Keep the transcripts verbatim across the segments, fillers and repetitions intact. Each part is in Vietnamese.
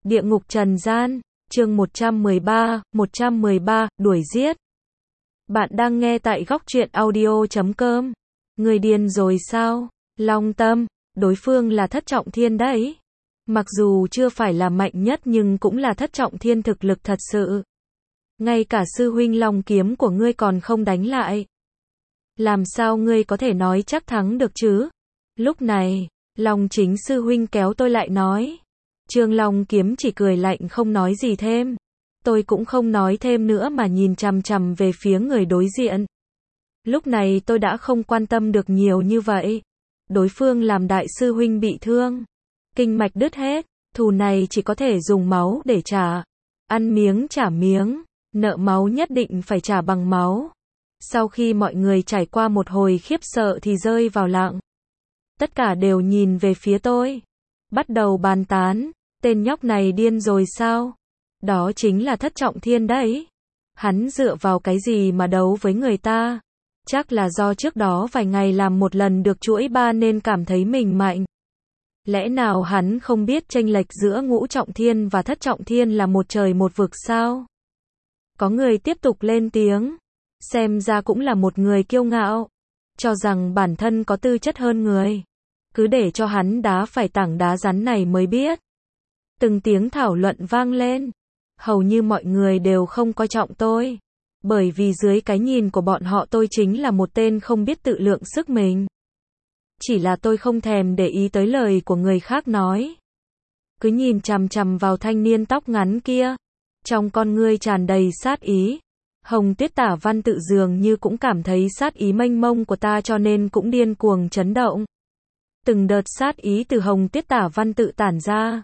Địa ngục trần gian, chương một trăm mười ba, một trăm mười ba, đuổi giết. Bạn đang nghe tại góc truyện audio chấm com. Người điên rồi sao? Long Tâm, đối phương là thất trọng thiên đấy. Mặc dù chưa phải là mạnh nhất nhưng cũng là thất trọng thiên thực lực thật sự. Ngay cả sư huynh Long kiếm của ngươi còn không đánh lại. Làm sao ngươi có thể nói chắc thắng được chứ? Lúc này, Long chính sư huynh kéo tôi lại nói. Trương Long kiếm chỉ cười lạnh không nói gì thêm. Tôi cũng không nói thêm nữa mà nhìn chằm chằm về phía người đối diện. Lúc này tôi đã không quan tâm được nhiều như vậy. Đối phương làm đại sư huynh bị thương. Kinh mạch đứt hết. Thù này chỉ có thể dùng máu để trả. Ăn miếng trả miếng. Nợ máu nhất định phải trả bằng máu. Sau khi mọi người trải qua một hồi khiếp sợ thì rơi vào lặng. Tất cả đều nhìn về phía tôi. Bắt đầu bàn tán. Tên nhóc này điên rồi sao? Đó chính là thất trọng thiên đấy. Hắn dựa vào cái gì mà đấu với người ta? Chắc là do trước đó vài ngày làm một lần được chuỗi ba nên cảm thấy mình mạnh. Lẽ nào hắn không biết chênh lệch giữa ngũ trọng thiên và thất trọng thiên là một trời một vực sao? Có người tiếp tục lên tiếng. Xem ra cũng là một người kiêu ngạo. Cho rằng bản thân có tư chất hơn người. Cứ để cho hắn đá phải tảng đá rắn này mới biết. Từng tiếng thảo luận vang lên. Hầu như mọi người đều không coi trọng tôi. Bởi vì dưới cái nhìn của bọn họ tôi chính là một tên không biết tự lượng sức mình. Chỉ là tôi không thèm để ý tới lời của người khác nói. Cứ nhìn chằm chằm vào thanh niên tóc ngắn kia. Trong con ngươi tràn đầy sát ý. Hồng Tuyết Tả Văn Tự dường như cũng cảm thấy sát ý mênh mông của ta cho nên cũng điên cuồng chấn động. Từng đợt sát ý từ Hồng Tuyết Tả Văn Tự tản ra.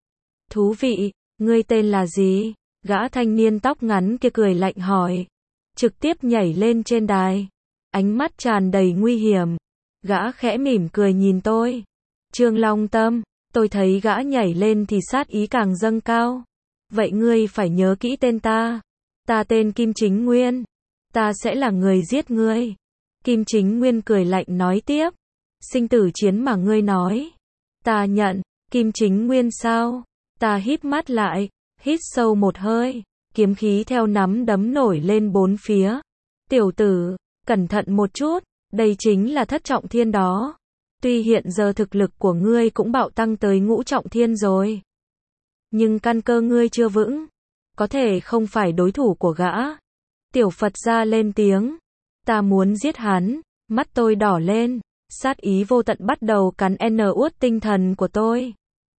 Thú vị, ngươi tên là gì? Gã thanh niên tóc ngắn kia cười lạnh hỏi. Trực tiếp nhảy lên trên đài. Ánh mắt tràn đầy nguy hiểm. Gã khẽ mỉm cười nhìn tôi. Trương Long Tâm, tôi thấy gã nhảy lên thì sát ý càng dâng cao. Vậy ngươi phải nhớ kỹ tên ta. Ta tên Kim Chính Nguyên. Ta sẽ là người giết ngươi. Kim Chính Nguyên cười lạnh nói tiếp. Sinh tử chiến mà ngươi nói. Ta nhận. Kim Chính Nguyên sao? Ta híp mắt lại, hít sâu một hơi, kiếm khí theo nắm đấm nổi lên bốn phía. Tiểu tử, cẩn thận một chút, đây chính là thất trọng thiên đó. Tuy hiện giờ thực lực của ngươi cũng bạo tăng tới ngũ trọng thiên rồi. Nhưng căn cơ ngươi chưa vững, có thể không phải đối thủ của gã. Tiểu Phật gia lên tiếng, ta muốn giết hắn, mắt tôi đỏ lên, sát ý vô tận bắt đầu cắn n uất tinh thần của tôi.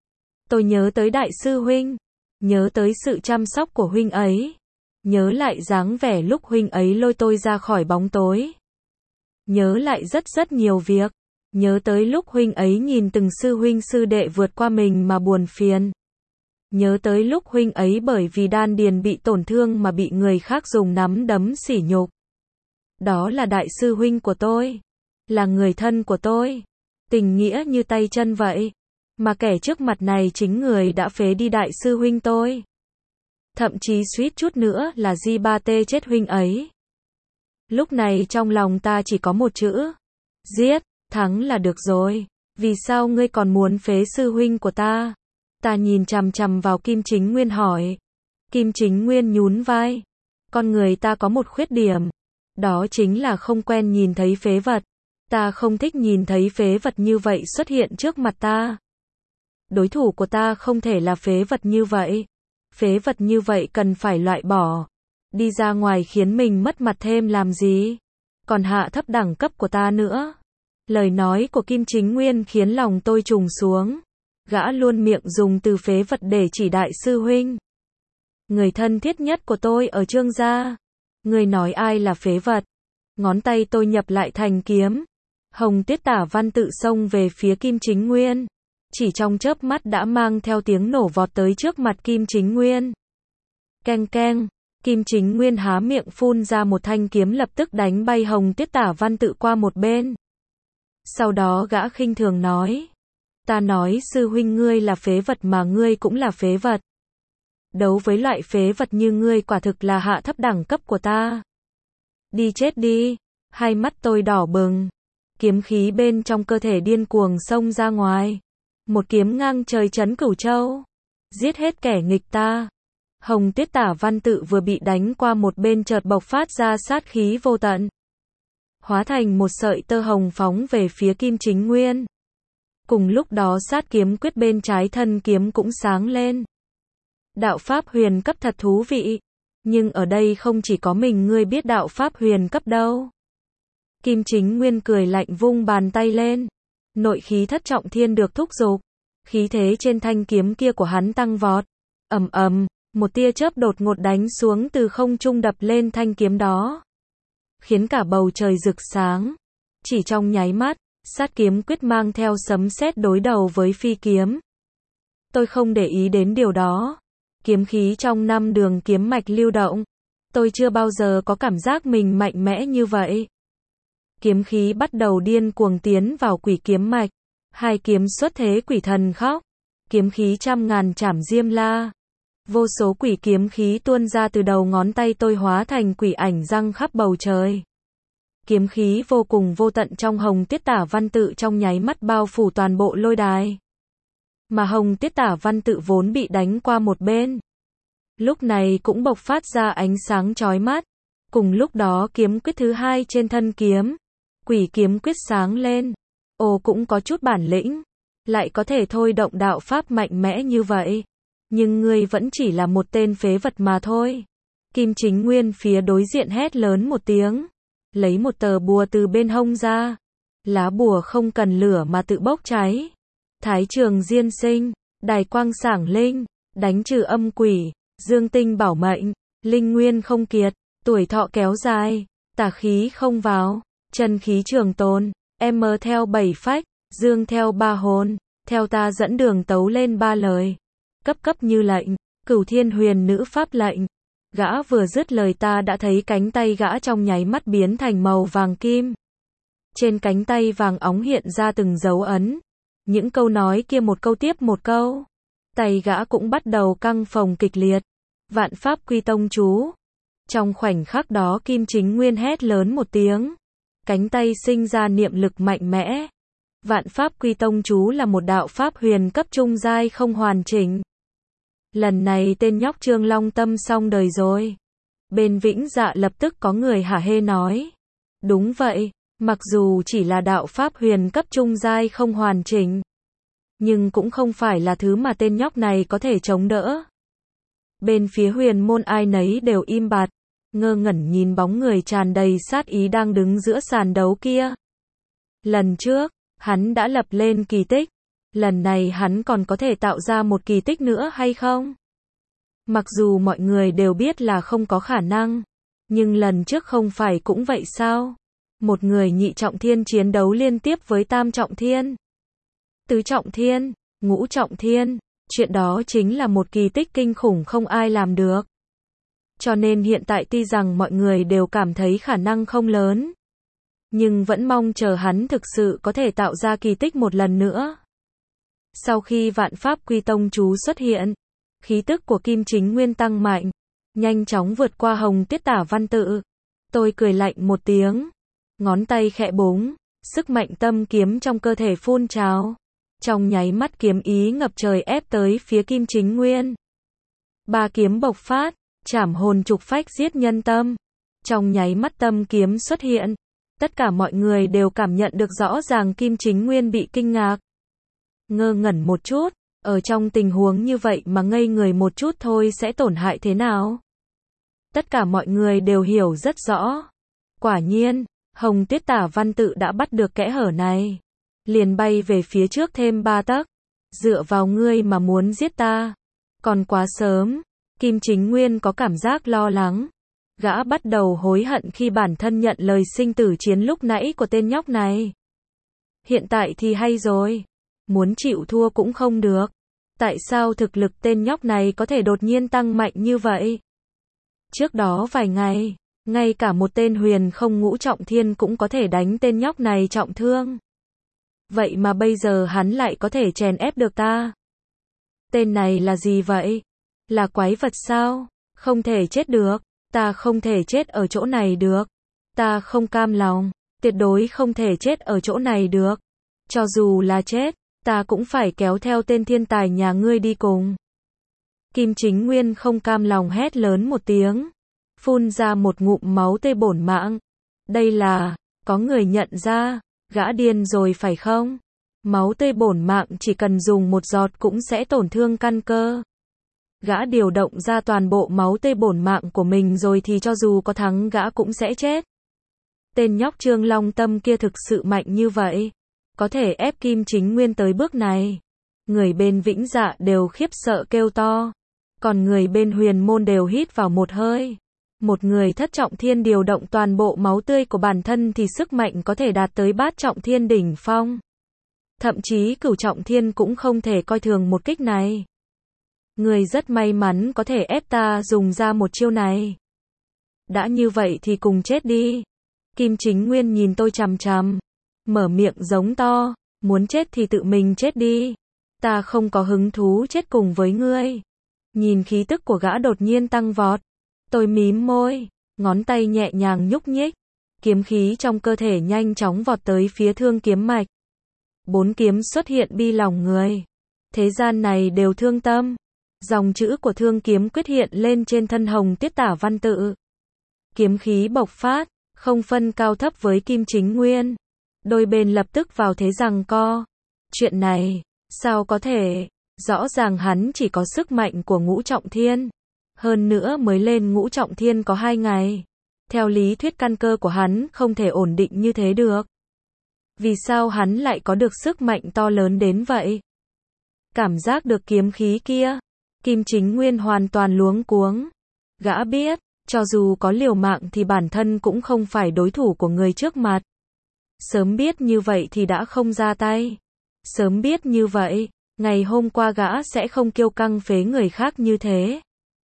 Tôi nhớ tới đại sư huynh, nhớ tới sự chăm sóc của huynh ấy, nhớ lại dáng vẻ lúc huynh ấy lôi tôi ra khỏi bóng tối. Nhớ lại rất rất nhiều việc, nhớ tới lúc huynh ấy nhìn từng sư huynh sư đệ vượt qua mình mà buồn phiền. Nhớ tới lúc huynh ấy bởi vì đan điền bị tổn thương mà bị người khác dùng nắm đấm sỉ nhục. Đó là đại sư huynh của tôi, là người thân của tôi, tình nghĩa như tay chân vậy. Mà kẻ trước mặt này chính người đã phế đi đại sư huynh tôi. Thậm chí suýt chút nữa là Di Ba Tê chết huynh ấy. Lúc này trong lòng ta chỉ có một chữ. Giết, thắng là được rồi. Vì sao ngươi còn muốn phế sư huynh của ta? Ta nhìn chằm chằm vào Kim Chính Nguyên hỏi. Kim Chính Nguyên nhún vai. Con người ta có một khuyết điểm. Đó chính là không quen nhìn thấy phế vật. Ta không thích nhìn thấy phế vật như vậy xuất hiện trước mặt ta. Đối thủ của ta không thể là phế vật như vậy. Phế vật như vậy cần phải loại bỏ. Đi ra ngoài khiến mình mất mặt thêm làm gì. Còn hạ thấp đẳng cấp của ta nữa. Lời nói của Kim Chính Nguyên khiến lòng tôi trùng xuống. Gã luôn miệng dùng từ phế vật để chỉ đại sư huynh. Người thân thiết nhất của tôi ở Trương gia. Người nói ai là phế vật. Ngón tay tôi nhập lại thành kiếm. Hồng Tuyết Tả Văn Tự xông về phía Kim Chính Nguyên. Chỉ trong chớp mắt đã mang theo tiếng nổ vọt tới trước mặt Kim Chính Nguyên. Keng keng, Kim Chính Nguyên há miệng phun ra một thanh kiếm lập tức đánh bay Hồng Tuyết Tả Văn Tự qua một bên. Sau đó gã khinh thường nói. Ta nói sư huynh ngươi là phế vật mà ngươi cũng là phế vật. Đấu với loại phế vật như ngươi quả thực là hạ thấp đẳng cấp của ta. Đi chết đi, hai mắt tôi đỏ bừng. Kiếm khí bên trong cơ thể điên cuồng xông ra ngoài. Một kiếm ngang trời chấn Cửu Châu. giết hết kẻ nghịch ta. Hồng Tuyết Tả Văn Tự vừa bị đánh qua một bên chợt bộc phát ra sát khí vô tận, hóa thành một sợi tơ hồng phóng về phía Kim Chính Nguyên. Cùng lúc đó sát kiếm quyết bên trái thân kiếm cũng sáng lên. Đạo pháp huyền cấp thật thú vị, nhưng ở đây không chỉ có mình ngươi biết đạo pháp huyền cấp đâu. Kim Chính Nguyên cười lạnh vung bàn tay lên. Nội khí thất trọng thiên được thúc giục. Khí thế trên thanh kiếm kia của hắn tăng vọt. Ầm ầm, một tia chớp đột ngột đánh xuống từ không trung đập lên thanh kiếm đó, khiến cả bầu trời rực sáng. Chỉ trong nháy mắt, sát kiếm quyết mang theo sấm sét đối đầu với phi kiếm. Tôi không để ý đến điều đó. Kiếm khí trong năm đường kiếm mạch lưu động. Tôi chưa bao giờ có cảm giác mình mạnh mẽ như vậy. Kiếm khí bắt đầu điên cuồng tiến vào quỷ kiếm mạch. Hai kiếm xuất thế quỷ thần khóc. Kiếm khí trăm ngàn trảm diêm la. Vô số quỷ kiếm khí tuôn ra từ đầu ngón tay tôi hóa thành quỷ ảnh răng khắp bầu trời. Kiếm khí vô cùng vô tận trong Hồng Tuyết Tả Văn Tự trong nháy mắt bao phủ toàn bộ lôi đài. Mà Hồng Tuyết Tả Văn Tự vốn bị đánh qua một bên, lúc này cũng bộc phát ra ánh sáng chói mắt. Cùng lúc đó kiếm quyết thứ hai trên thân kiếm, quỷ kiếm quyết sáng lên. Ồ, cũng có chút bản lĩnh, lại có thể thôi động đạo pháp mạnh mẽ như vậy. Nhưng ngươi vẫn chỉ là một tên phế vật mà thôi. Kim Chính Nguyên phía đối diện hét lớn một tiếng, lấy một tờ bùa từ bên hông ra. Lá bùa không cần lửa mà tự bốc cháy. Thái trường diên sinh, đài quang sảng linh, đánh trừ âm quỷ, dương tinh bảo mệnh, linh nguyên không kiệt, tuổi thọ kéo dài, tà khí không vào, chân khí trường tồn, em theo bảy phách, dương theo ba hồn, theo ta dẫn đường tấu lên ba lời. Cấp cấp như lệnh, Cửu Thiên Huyền Nữ pháp lệnh. Gã vừa dứt lời ta đã thấy cánh tay gã trong nháy mắt biến thành màu vàng kim. Trên cánh tay vàng óng hiện ra từng dấu ấn. Những câu nói kia một câu tiếp một câu. Tay gã cũng bắt đầu căng phồng kịch liệt. Vạn pháp quy tông chú. Trong khoảnh khắc đó Kim Chính Nguyên hét lớn một tiếng. Cánh tay sinh ra niệm lực mạnh mẽ. Vạn pháp quy tông chú là một đạo pháp huyền cấp trung giai không hoàn chỉnh. Lần này tên nhóc Trương Long Tâm xong đời rồi. Bên Vĩnh Dạ lập tức có người hả hê nói. Đúng vậy, mặc dù chỉ là đạo pháp huyền cấp trung giai không hoàn chỉnh, nhưng cũng không phải là thứ mà tên nhóc này có thể chống đỡ. Bên phía huyền môn ai nấy đều im bặt, ngơ ngẩn nhìn bóng người tràn đầy sát ý đang đứng giữa sàn đấu kia. Lần trước, hắn đã lập lên kỳ tích. Lần này hắn còn có thể tạo ra một kỳ tích nữa hay không? Mặc dù mọi người đều biết là không có khả năng, nhưng lần trước không phải cũng vậy sao? Một người nhị trọng thiên chiến đấu liên tiếp với tam trọng thiên, tứ trọng thiên, ngũ trọng thiên. Chuyện đó chính là một kỳ tích kinh khủng không ai làm được. Cho nên hiện tại tuy rằng mọi người đều cảm thấy khả năng không lớn, nhưng vẫn mong chờ hắn thực sự có thể tạo ra kỳ tích một lần nữa. Sau khi vạn pháp quy tông chú xuất hiện, khí tức của Kim Chính Nguyên tăng mạnh, nhanh chóng vượt qua Hồng Tuyết Tả Văn Tự. Tôi cười lạnh một tiếng, ngón tay khẽ búng, sức mạnh tâm kiếm trong cơ thể phun trào. Trong nháy mắt kiếm ý ngập trời ép tới phía Kim Chính Nguyên. Ba kiếm bộc phát, trảm hồn trục phách giết nhân tâm. Trong nháy mắt tâm kiếm xuất hiện, tất cả mọi người đều cảm nhận được rõ ràng Kim Chính Nguyên bị kinh ngạc. Ngơ ngẩn một chút, ở trong tình huống như vậy mà ngây người một chút thôi sẽ tổn hại thế nào? Tất cả mọi người đều hiểu rất rõ. Quả nhiên, Hồng Tuyết Tả Văn Tự đã bắt được kẽ hở này. Liền bay về phía trước thêm ba tấc. Dựa vào ngươi mà muốn giết ta. Còn quá sớm. Kim Chính Nguyên có cảm giác lo lắng. Gã bắt đầu hối hận khi bản thân nhận lời sinh tử chiến lúc nãy của tên nhóc này. Hiện tại thì hay rồi. Muốn chịu thua cũng không được. Tại sao thực lực tên nhóc này có thể đột nhiên tăng mạnh như vậy? Trước đó vài ngày, ngay cả một tên huyền không ngũ trọng thiên cũng có thể đánh tên nhóc này trọng thương. Vậy mà bây giờ hắn lại có thể chèn ép được ta. Tên này là gì vậy? Là quái vật sao? Không thể chết được. Ta không thể chết ở chỗ này được. Ta không cam lòng. Tuyệt đối không thể chết ở chỗ này được. Cho dù là chết, ta cũng phải kéo theo tên thiên tài nhà ngươi đi cùng. Kim Chính Nguyên không cam lòng hét lớn một tiếng, phun ra một ngụm máu tươi bổn mạng. Đây là, có người nhận ra, gã điên rồi phải không? Máu tươi bổn mạng chỉ cần dùng một giọt cũng sẽ tổn thương căn cơ. Gã điều động ra toàn bộ máu tươi bổn mạng của mình rồi thì cho dù có thắng gã cũng sẽ chết. Tên nhóc Trương Long Tâm kia thực sự mạnh như vậy, có thể ép Kim Chính Nguyên tới bước này. Người bên Vĩnh Dạ đều khiếp sợ kêu to, còn người bên Huyền Môn đều hít vào một hơi. Một người thất trọng thiên điều động toàn bộ máu tươi của bản thân thì sức mạnh có thể đạt tới bát trọng thiên đỉnh phong. Thậm chí cửu trọng thiên cũng không thể coi thường một kích này. Người rất may mắn có thể ép ta dùng ra một chiêu này. Đã như vậy thì cùng chết đi. Kim Chính Nguyên nhìn tôi chằm chằm, mở miệng giống to, muốn chết thì tự mình chết đi. Ta không có hứng thú chết cùng với ngươi. Nhìn khí tức của gã đột nhiên tăng vọt, tôi mím môi, ngón tay nhẹ nhàng nhúc nhích, kiếm khí trong cơ thể nhanh chóng vọt tới phía thương kiếm mạch. Bốn kiếm xuất hiện bi lòng người. Thế gian này đều thương tâm. Dòng chữ của thương kiếm quyết hiện lên trên thân hồng tiết tả văn tự. Kiếm khí bộc phát, không phân cao thấp với Kim Chính Nguyên. Đôi bên lập tức vào thế giằng co. Chuyện này, sao có thể? Rõ ràng hắn chỉ có sức mạnh của ngũ trọng thiên. Hơn nữa mới lên ngũ trọng thiên có hai ngày. Theo lý thuyết căn cơ của hắn không thể ổn định như thế được. Vì sao hắn lại có được sức mạnh to lớn đến vậy? Cảm giác được kiếm khí kia, Kim Chính Nguyên hoàn toàn luống cuống. Gã biết, cho dù có liều mạng thì bản thân cũng không phải đối thủ của người trước mặt. Sớm biết như vậy thì đã không ra tay. Sớm biết như vậy, ngày hôm qua gã sẽ không kiêu căng phế người khác như thế.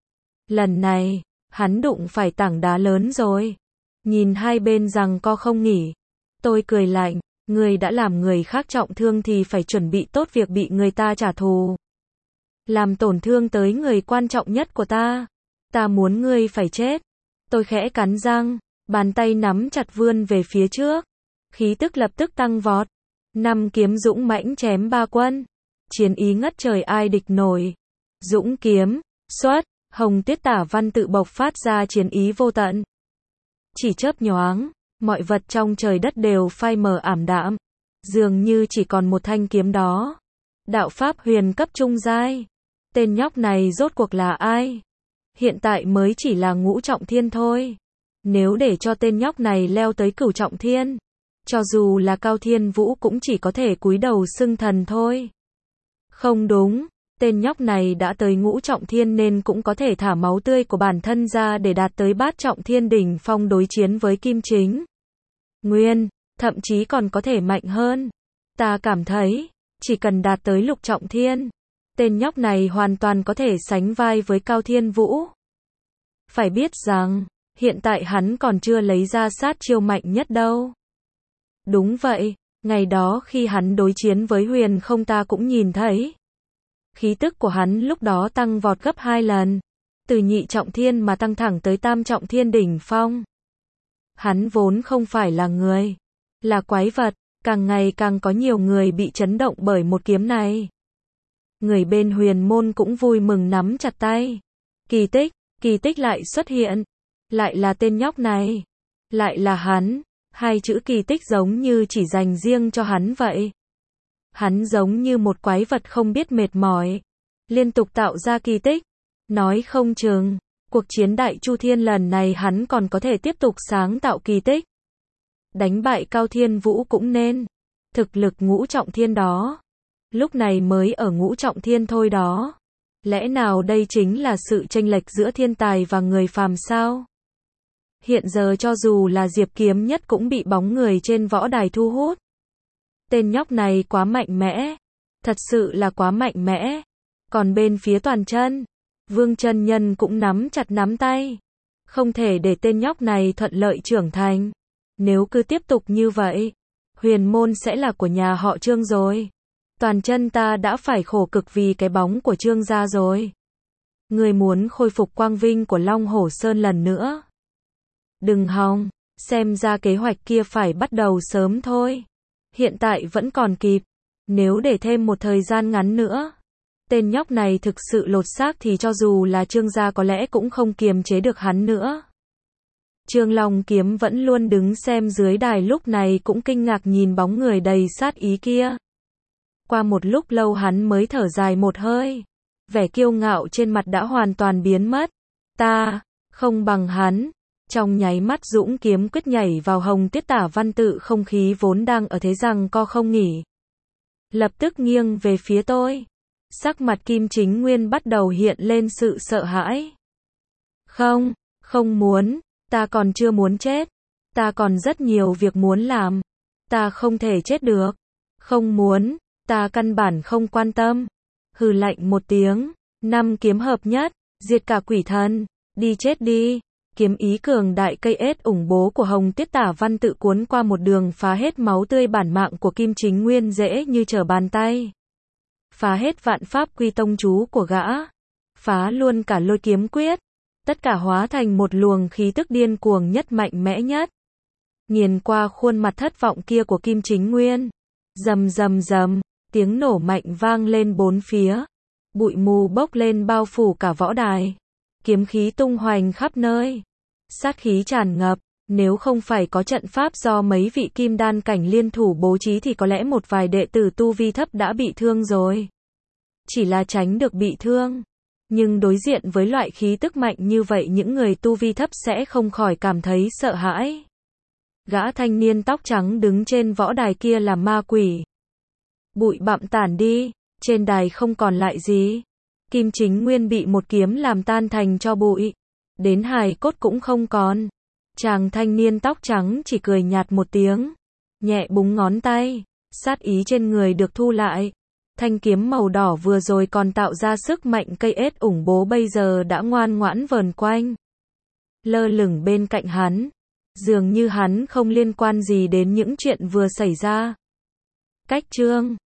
Lần này, hắn đụng phải tảng đá lớn rồi. Nhìn hai bên giằng co không nghỉ. Tôi cười lạnh, người đã làm người khác trọng thương thì phải chuẩn bị tốt việc bị người ta trả thù. Làm tổn thương tới người quan trọng nhất của ta. Ta muốn ngươi phải chết. Tôi khẽ cắn răng, bàn tay nắm chặt vươn về phía trước. Khí tức lập tức tăng vọt. Năm kiếm dũng mãnh chém ba quân. Chiến ý ngất trời ai địch nổi. Dũng kiếm, xuất, hồng tiết tả văn tự bộc phát ra chiến ý vô tận. Chỉ chớp nhoáng, mọi vật trong trời đất đều phai mờ ảm đạm. Dường như chỉ còn một thanh kiếm đó. Đạo pháp huyền cấp trung giai. Tên nhóc này rốt cuộc là ai? Hiện tại mới chỉ là ngũ trọng thiên thôi. Nếu để cho tên nhóc này leo tới cửu trọng thiên, cho dù là Cao Thiên Vũ cũng chỉ có thể cúi đầu xưng thần thôi. Không đúng, tên nhóc này đã tới ngũ trọng thiên nên cũng có thể thả máu tươi của bản thân ra để đạt tới bát trọng thiên đỉnh phong đối chiến với Kim Chính Nguyên, thậm chí còn có thể mạnh hơn. Ta cảm thấy, chỉ cần đạt tới lục trọng thiên, tên nhóc này hoàn toàn có thể sánh vai với Cao Thiên Vũ. Phải biết rằng, hiện tại hắn còn chưa lấy ra sát chiêu mạnh nhất đâu. Đúng vậy, ngày đó khi hắn đối chiến với Huyền Không ta cũng nhìn thấy. Khí tức của hắn lúc đó tăng vọt gấp hai lần. Từ nhị trọng thiên mà tăng thẳng tới tam trọng thiên đỉnh phong. Hắn vốn không phải là người, là quái vật, càng ngày càng có nhiều người bị chấn động bởi một kiếm này. Người bên Huyền Môn cũng vui mừng nắm chặt tay. Kỳ tích, kỳ tích lại xuất hiện. Lại là tên nhóc này. Lại là hắn. Hai chữ kỳ tích giống như chỉ dành riêng cho hắn vậy. Hắn giống như một quái vật không biết mệt mỏi. Liên tục tạo ra kỳ tích. Nói không chừng, cuộc chiến đại chu thiên lần này hắn còn có thể tiếp tục sáng tạo kỳ tích. Đánh bại Cao Thiên Vũ cũng nên. Thực lực ngũ trọng thiên đó. Lúc này mới ở ngũ trọng thiên thôi đó. Lẽ nào đây chính là sự chênh lệch giữa thiên tài và người phàm sao? Hiện giờ cho dù là Diệp Kiếm Nhất cũng bị bóng người trên võ đài thu hút. Tên nhóc này quá mạnh mẽ. Thật sự là quá mạnh mẽ. Còn bên phía Toàn Chân, Vương chân nhân cũng nắm chặt nắm tay. Không thể để tên nhóc này thuận lợi trưởng thành. Nếu cứ tiếp tục như vậy, Huyền Môn sẽ là của nhà họ Trương rồi. Toàn Chân ta đã phải khổ cực vì cái bóng của Trương gia rồi. Người muốn khôi phục quang vinh của Long Hổ Sơn lần nữa. Đừng hòng, xem ra kế hoạch kia phải bắt đầu sớm thôi. Hiện tại vẫn còn kịp. Nếu để thêm một thời gian ngắn nữa, Tên nhóc này thực sự lột xác thì cho dù là Trương gia có lẽ cũng không kiềm chế được hắn nữa. Trương Long Kiếm vẫn luôn đứng xem dưới đài lúc này cũng kinh ngạc nhìn bóng người đầy sát ý kia. Qua một lúc lâu hắn mới thở dài một hơi. Vẻ kiêu ngạo trên mặt đã hoàn toàn biến mất. Ta, không bằng hắn. Trong nháy mắt dũng kiếm quyết nhảy vào hồng tiết tả văn tự không khí vốn đang ở thế giằng co không nghỉ. Lập tức nghiêng về phía tôi. Sắc mặt Kim Chính Nguyên bắt đầu hiện lên sự sợ hãi. Không, không muốn, ta còn chưa muốn chết. Ta còn rất nhiều việc muốn làm. Ta không thể chết được. Không muốn, ta căn bản không quan tâm. Hừ lạnh một tiếng, năm kiếm hợp nhất, diệt cả quỷ thần, đi chết đi. Kiếm ý cường đại cây ết ủng bố của hồng tiết tả văn tự cuốn qua một đường phá hết máu tươi bản mạng của Kim Chính Nguyên dễ như trở bàn tay. Phá hết vạn pháp quy tông chú của gã. Phá luôn cả lôi kiếm quyết. Tất cả hóa thành một luồng khí tức điên cuồng nhất mạnh mẽ nhất. Nghiền qua khuôn mặt thất vọng kia của Kim Chính Nguyên. Rầm rầm rầm, tiếng nổ mạnh vang lên bốn phía. Bụi mù bốc lên bao phủ cả võ đài. Kiếm khí tung hoành khắp nơi. Sát khí tràn ngập, nếu không phải có trận pháp do mấy vị kim đan cảnh liên thủ bố trí thì có lẽ một vài đệ tử tu vi thấp đã bị thương rồi. Chỉ là tránh được bị thương. Nhưng đối diện với loại khí tức mạnh như vậy những người tu vi thấp sẽ không khỏi cảm thấy sợ hãi. Gã thanh niên tóc trắng đứng trên võ đài kia là ma quỷ. Bụi bặm tản đi, trên đài không còn lại gì. Kim Chính Nguyên bị một kiếm làm tan thành cho bụi. Đến hài cốt cũng không còn. Chàng thanh niên tóc trắng chỉ cười nhạt một tiếng. Nhẹ búng ngón tay. Sát ý trên người được thu lại. Thanh kiếm màu đỏ vừa rồi còn tạo ra sức mạnh cây ết ủng bố bây giờ đã ngoan ngoãn vờn quanh. Lơ lửng bên cạnh hắn. Dường như hắn không liên quan gì đến những chuyện vừa xảy ra. Cách chương